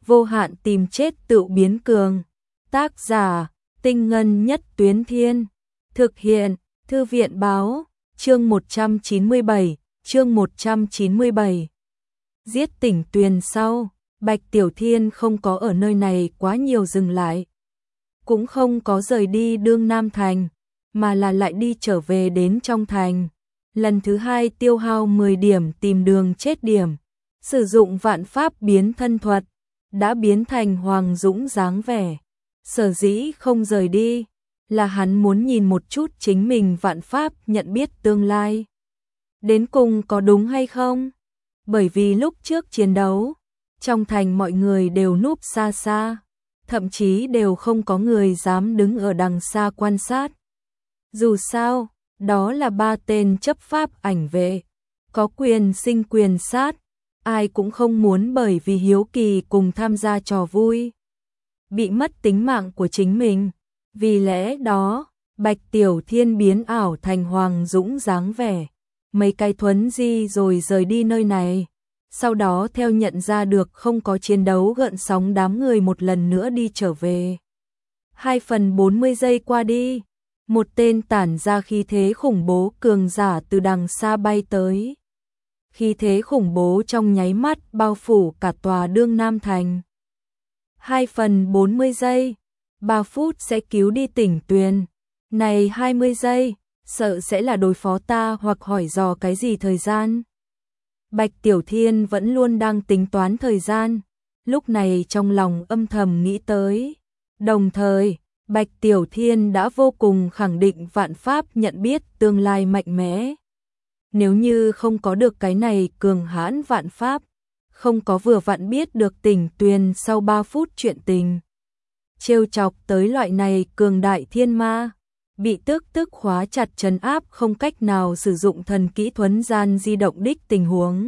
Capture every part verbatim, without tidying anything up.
vô hạn tìm chết tự biến cường. Tác giả, Tinh Ngân Nhất Tuyến Thiên. Thực hiện, Thư viện Báo, chương một trăm chín mươi bảy, chương một trăm chín mươi bảy. Giết Tỉnh Tuyền sau, Bạch Tiểu Thiên không có ở nơi này quá nhiều dừng lại. Cũng không có rời đi Đương Nam Thành, mà là lại đi trở về đến trong thành. Lần thứ hai tiêu hao mười điểm tìm đường chết điểm, sử dụng vạn pháp biến thân thuật, đã biến thành Hoàng Dũng dáng vẻ. Sở dĩ không rời đi, là hắn muốn nhìn một chút chính mình vạn pháp nhận biết tương lai. Đến cùng có đúng hay không? Bởi vì lúc trước chiến đấu, trong thành mọi người đều núp xa xa, thậm chí đều không có người dám đứng ở đằng xa quan sát. Dù sao, đó là ba tên chấp pháp ảnh vệ, có quyền sinh quyền sát, ai cũng không muốn bởi vì hiếu kỳ cùng tham gia trò vui, bị mất tính mạng của chính mình. Vì lẽ đó, Bạch Tiểu Thiên biến ảo thành Hoàng Dũng dáng vẻ, mấy cái thuấn di rồi rời đi nơi này. Sau đó theo nhận ra được không có chiến đấu gợn sóng, đám người một lần nữa đi trở về. Hai phần bốn mươi giây qua đi, một tên tản ra khí thế khủng bố cường giả từ đằng xa bay tới. Khí thế khủng bố trong nháy mắt bao phủ cả tòa Đương Nam Thành. Hai phần bốn mươi giây, ba phút sẽ cứu đi Tỉnh Tuyền. Này hai mươi giây, sợ sẽ là đối phó ta hoặc hỏi dò cái gì thời gian. Bạch Tiểu Thiên vẫn luôn đang tính toán thời gian, lúc này trong lòng âm thầm nghĩ tới. Đồng thời, Bạch Tiểu Thiên đã vô cùng khẳng định vạn pháp nhận biết tương lai mạnh mẽ. Nếu như không có được cái này cường hãn vạn pháp, không có vừa vặn biết được Tỉnh Tuyền sau ba phút chuyện tình, trêu chọc tới loại này cường đại thiên ma, bị tức tức khóa chặt trấn áp không cách nào sử dụng thần kỹ thuấn gian di động đích tình huống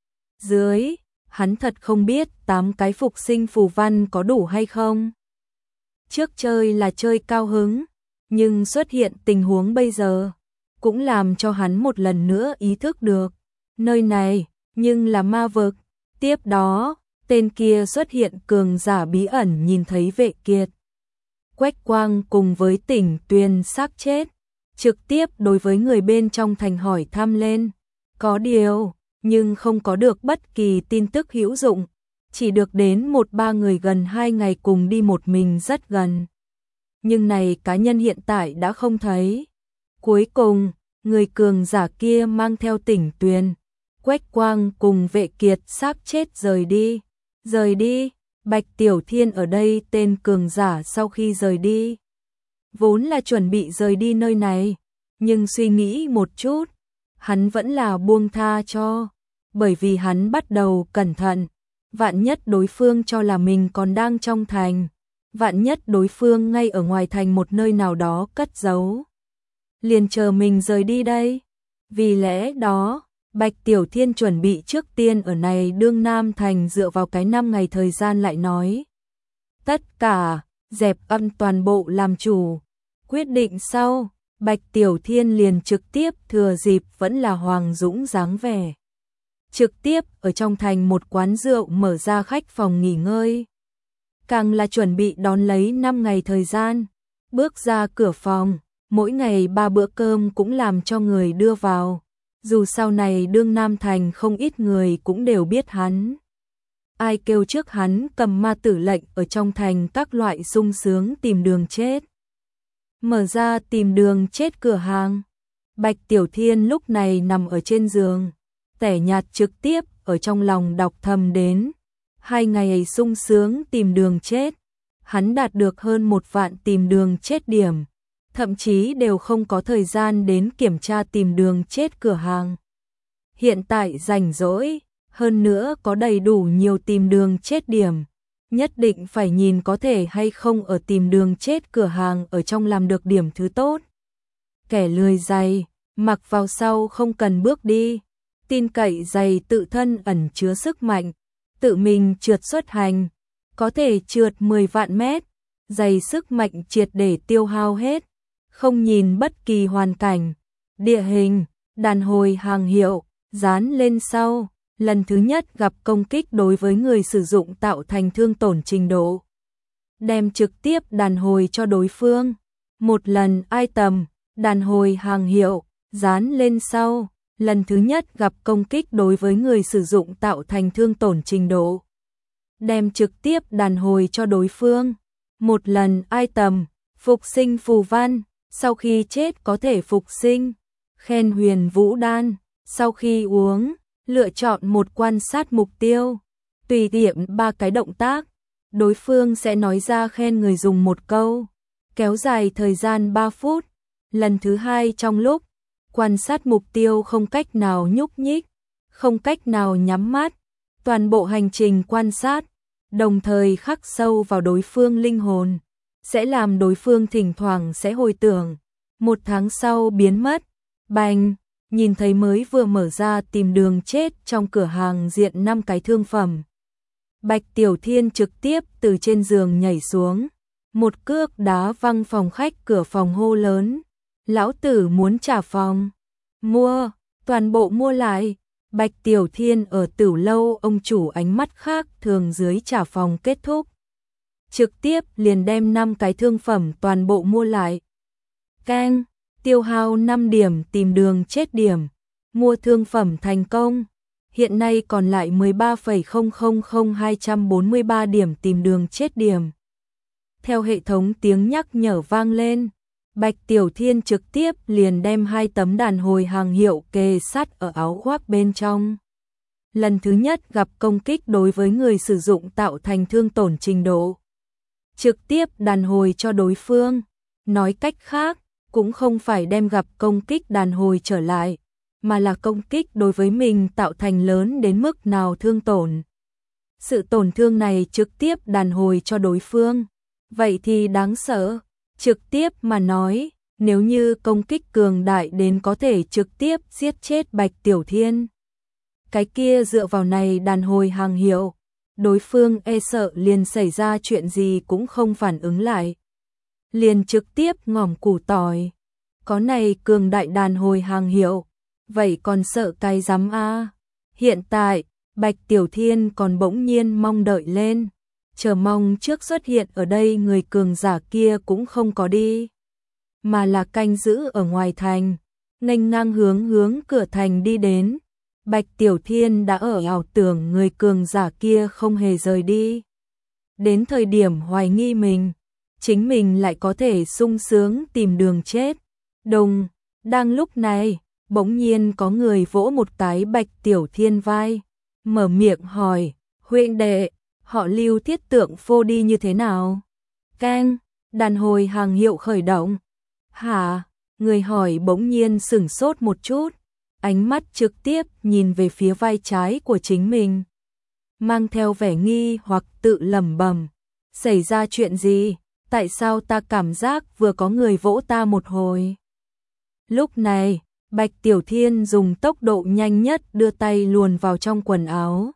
dưới, hắn thật không biết tám cái phục sinh phù văn có đủ hay không. Trước chơi là chơi cao hứng, nhưng xuất hiện tình huống bây giờ cũng làm cho hắn một lần nữa ý thức được, nơi này nhưng là ma vực. Tiếp đó, tên kia xuất hiện cường giả bí ẩn nhìn thấy Vệ Kiệt, Quách Quang cùng với Tỉnh Tuyền xác chết, trực tiếp đối với người bên trong thành hỏi thăm lên. Có điều, nhưng không có được bất kỳ tin tức hữu dụng, chỉ được đến một ba người gần hai ngày cùng đi một mình rất gần. Nhưng này cá nhân hiện tại đã không thấy. Cuối cùng, người cường giả kia mang theo Tỉnh Tuyền, Quách Quang cùng Vệ Kiệt xác chết rời đi. Rời đi, Bạch Tiểu Thiên ở đây tên cường giả sau khi rời đi, vốn là chuẩn bị rời đi nơi này, nhưng suy nghĩ một chút, hắn vẫn là buông tha cho, bởi vì hắn bắt đầu cẩn thận, vạn nhất đối phương cho là mình còn đang trong thành, vạn nhất đối phương ngay ở ngoài thành một nơi nào đó cất giấu, liền chờ mình rời đi đây. Vì lẽ đó, Bạch Tiểu Thiên chuẩn bị trước tiên ở này Đương Nam Thành dựa vào cái năm ngày thời gian lại nói. Tất cả, dẹp âm toàn bộ làm chủ. Quyết định sau, Bạch Tiểu Thiên liền trực tiếp thừa dịp vẫn là Hoàng Dũng dáng vẻ, trực tiếp ở trong thành một quán rượu mở ra khách phòng nghỉ ngơi. Càng là chuẩn bị đón lấy năm ngày thời gian, bước ra cửa phòng, mỗi ngày ba bữa cơm cũng làm cho người đưa vào. Dù sau này Đương Nam Thành không ít người cũng đều biết hắn. Ai kêu trước hắn cầm ma tử lệnh ở trong thành các loại sung sướng tìm đường chết. Mở ra tìm đường chết cửa hàng. Bạch Tiểu Thiên lúc này nằm ở trên giường, tẻ nhạt trực tiếp ở trong lòng đọc thầm đến. Hai ngày ấy sung sướng tìm đường chết, hắn đạt được hơn một vạn tìm đường chết điểm. Thậm chí đều không có thời gian đến kiểm tra tìm đường chết cửa hàng. Hiện tại rảnh rỗi, hơn nữa có đầy đủ nhiều tìm đường chết điểm, nhất định phải nhìn có thể hay không ở tìm đường chết cửa hàng ở trong làm được điểm thứ tốt. Kẻ lười giày, mặc vào sau không cần bước đi, tin cậy giày tự thân ẩn chứa sức mạnh, tự mình trượt xuất hành, có thể trượt mười vạn mét, giày sức mạnh triệt để tiêu hao hết. Không nhìn bất kỳ hoàn cảnh, địa hình, đàn hồi hàng hiệu, dán lên sau, lần thứ nhất gặp công kích đối với người sử dụng tạo thành thương tổn trình độ. Đem trực tiếp đàn hồi cho đối phương. Một lần item, đàn hồi hàng hiệu, dán lên sau. Lần thứ nhất gặp công kích đối với người sử dụng tạo thành thương tổn trình độ. Đem trực tiếp đàn hồi cho đối phương. Một lần item, phục sinh phù văn, sau khi chết có thể phục sinh. Khen huyền vũ đan, sau khi uống, lựa chọn một quan sát mục tiêu. Tùy tiện ba cái động tác, đối phương sẽ nói ra khen người dùng một câu. Kéo dài thời gian ba phút. Lần thứ hai trong lúc quan sát mục tiêu không cách nào nhúc nhích, không cách nào nhắm mắt, toàn bộ hành trình quan sát, đồng thời khắc sâu vào đối phương linh hồn, sẽ làm đối phương thỉnh thoảng sẽ hồi tưởng. Một tháng sau biến mất, bành, nhìn thấy mới vừa mở ra tìm đường chết trong cửa hàng diện năm cái thương phẩm. Bạch Tiểu Thiên trực tiếp từ trên giường nhảy xuống, một cước đá văng phòng khách, cửa phòng hô lớn. Lão tử muốn trả phòng. Mua, toàn bộ mua lại. Bạch Tiểu Thiên ở Tửu lâu ông chủ ánh mắt khác thường dưới trả phòng kết thúc. Trực tiếp liền đem năm cái thương phẩm toàn bộ mua lại. Keng, tiêu hao năm điểm tìm đường chết điểm. Mua thương phẩm thành công. Hiện nay còn lại mười ba phẩy không không không hai trăm bốn mươi ba điểm tìm đường chết điểm. Theo hệ thống tiếng nhắc nhở vang lên, Bạch Tiểu Thiên trực tiếp liền đem hai tấm đàn hồi hàng hiệu kề sát ở áo khoác bên trong. Lần thứ nhất gặp công kích đối với người sử dụng tạo thành thương tổn trình độ. Trực tiếp đàn hồi cho đối phương. Nói cách khác, cũng không phải đem gặp công kích đàn hồi trở lại, mà là công kích đối với mình tạo thành lớn đến mức nào thương tổn. Sự tổn thương này trực tiếp đàn hồi cho đối phương. Vậy thì đáng sợ. Trực tiếp mà nói, nếu như công kích cường đại đến có thể trực tiếp giết chết Bạch Tiểu Thiên. Cái kia dựa vào này đàn hồi hàng hiệu, đối phương e sợ liền xảy ra chuyện gì cũng không phản ứng lại. Liền trực tiếp ngỏm củ tỏi. Có này cường đại đàn hồi hàng hiệu, vậy còn sợ cái rắm a. Hiện tại, Bạch Tiểu Thiên còn bỗng nhiên mong đợi lên. Chờ mong trước xuất hiện ở đây người cường giả kia cũng không có đi, mà là canh giữ ở ngoài thành, nghênh ngang hướng hướng cửa thành đi đến. Bạch Tiểu Thiên đã ở ảo tưởng người cường giả kia không hề rời đi. Đến thời điểm hoài nghi mình, chính mình lại có thể sung sướng tìm đường chết. Đùng, đang lúc này, bỗng nhiên có người vỗ một cái Bạch Tiểu Thiên vai, mở miệng hỏi, huynh đệ, họ Lưu thiết tượng phô đi như thế nào? Keng, đàn hồi hàng hiệu khởi động. Hả? Người hỏi bỗng nhiên sửng sốt một chút, ánh mắt trực tiếp nhìn về phía vai trái của chính mình, mang theo vẻ nghi hoặc tự lẩm bẩm, xảy ra chuyện gì? Tại sao ta cảm giác vừa có người vỗ ta một hồi? Lúc này, Bạch Tiểu Thiên dùng tốc độ nhanh nhất đưa tay luồn vào trong quần áo,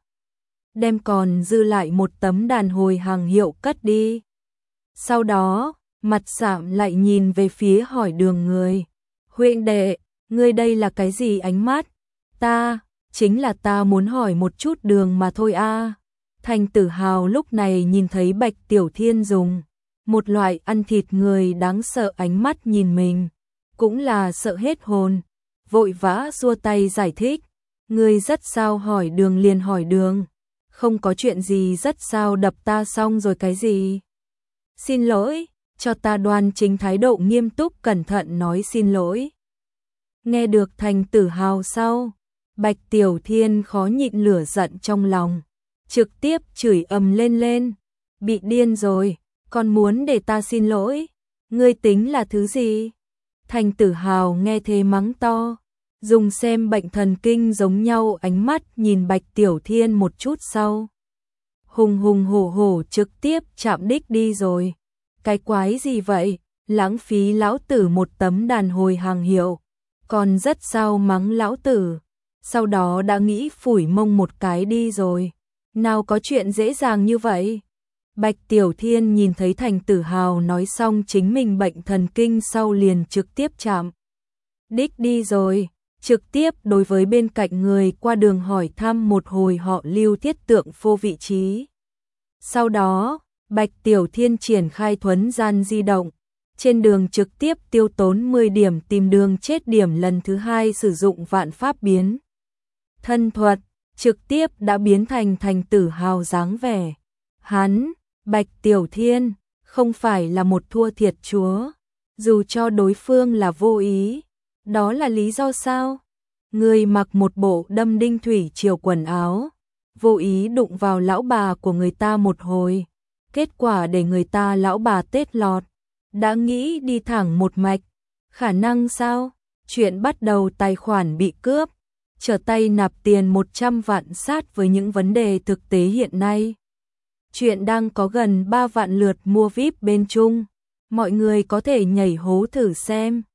đem còn dư lại một tấm đàn hồi hàng hiệu cất đi. Sau đó, mặt sạm lại nhìn về phía hỏi đường người. Huynh đệ, ngươi đây là cái gì ánh mắt? Ta, chính là ta muốn hỏi một chút đường mà thôi a. Thành Tử Hào lúc này nhìn thấy Bạch Tiểu Thiên dùng một loại ăn thịt người đáng sợ ánh mắt nhìn mình, cũng là sợ hết hồn, vội vã xua tay giải thích. Ngươi rất sao hỏi đường liền hỏi đường. Không có chuyện gì rất sao đập ta xong rồi cái gì. Xin lỗi, cho ta đoan chính thái độ nghiêm túc cẩn thận nói xin lỗi. Nghe được Thành Tử Hào sau, Bạch Tiểu Thiên khó nhịn lửa giận trong lòng, trực tiếp chửi ầm lên lên. Bị điên rồi, còn muốn để ta xin lỗi, ngươi tính là thứ gì? Thành Tử Hào nghe thế mắng to, dùng xem bệnh thần kinh giống nhau ánh mắt nhìn Bạch Tiểu Thiên một chút sau. Hùng hùng hổ hổ trực tiếp chạm đích đi rồi. Cái quái gì vậy, lãng phí lão tử một tấm đàn hồi hàng hiệu, còn rất sao mắng lão tử. Sau đó đã nghĩ phủi mông một cái đi rồi. Nào có chuyện dễ dàng như vậy. Bạch Tiểu Thiên nhìn thấy Thành Tử Hào nói xong chính mình bệnh thần kinh sau liền trực tiếp chạm đích đi rồi. trực tiếp đối với bên cạnh người qua đường hỏi thăm một hồi họ Lưu Thiết Tượng phô vị trí. Sau đó, Bạch Tiểu Thiên triển khai thuấn gian di động, trên đường trực tiếp tiêu tốn mười điểm tìm đường chết điểm lần thứ hai sử dụng vạn pháp biến. Thân thuật, trực tiếp đã biến thành thành tử hào dáng vẻ. Hắn, Bạch Tiểu Thiên, không phải là một thua thiệt chúa, dù cho đối phương là vô ý. Đó là lý do sao? Người mặc một bộ đâm đinh thủy triều quần áo, vô ý đụng vào lão bà của người ta một hồi, kết quả để người ta lão bà tết lọt, đã nghĩ đi thẳng một mạch, khả năng sao? Chuyện bắt đầu tài khoản bị cướp, trở tay nạp tiền một trăm vạn sát với những vấn đề thực tế hiện nay. Chuyện đang có gần ba vạn lượt mua víp bên Trung, mọi người có thể nhảy hố thử xem.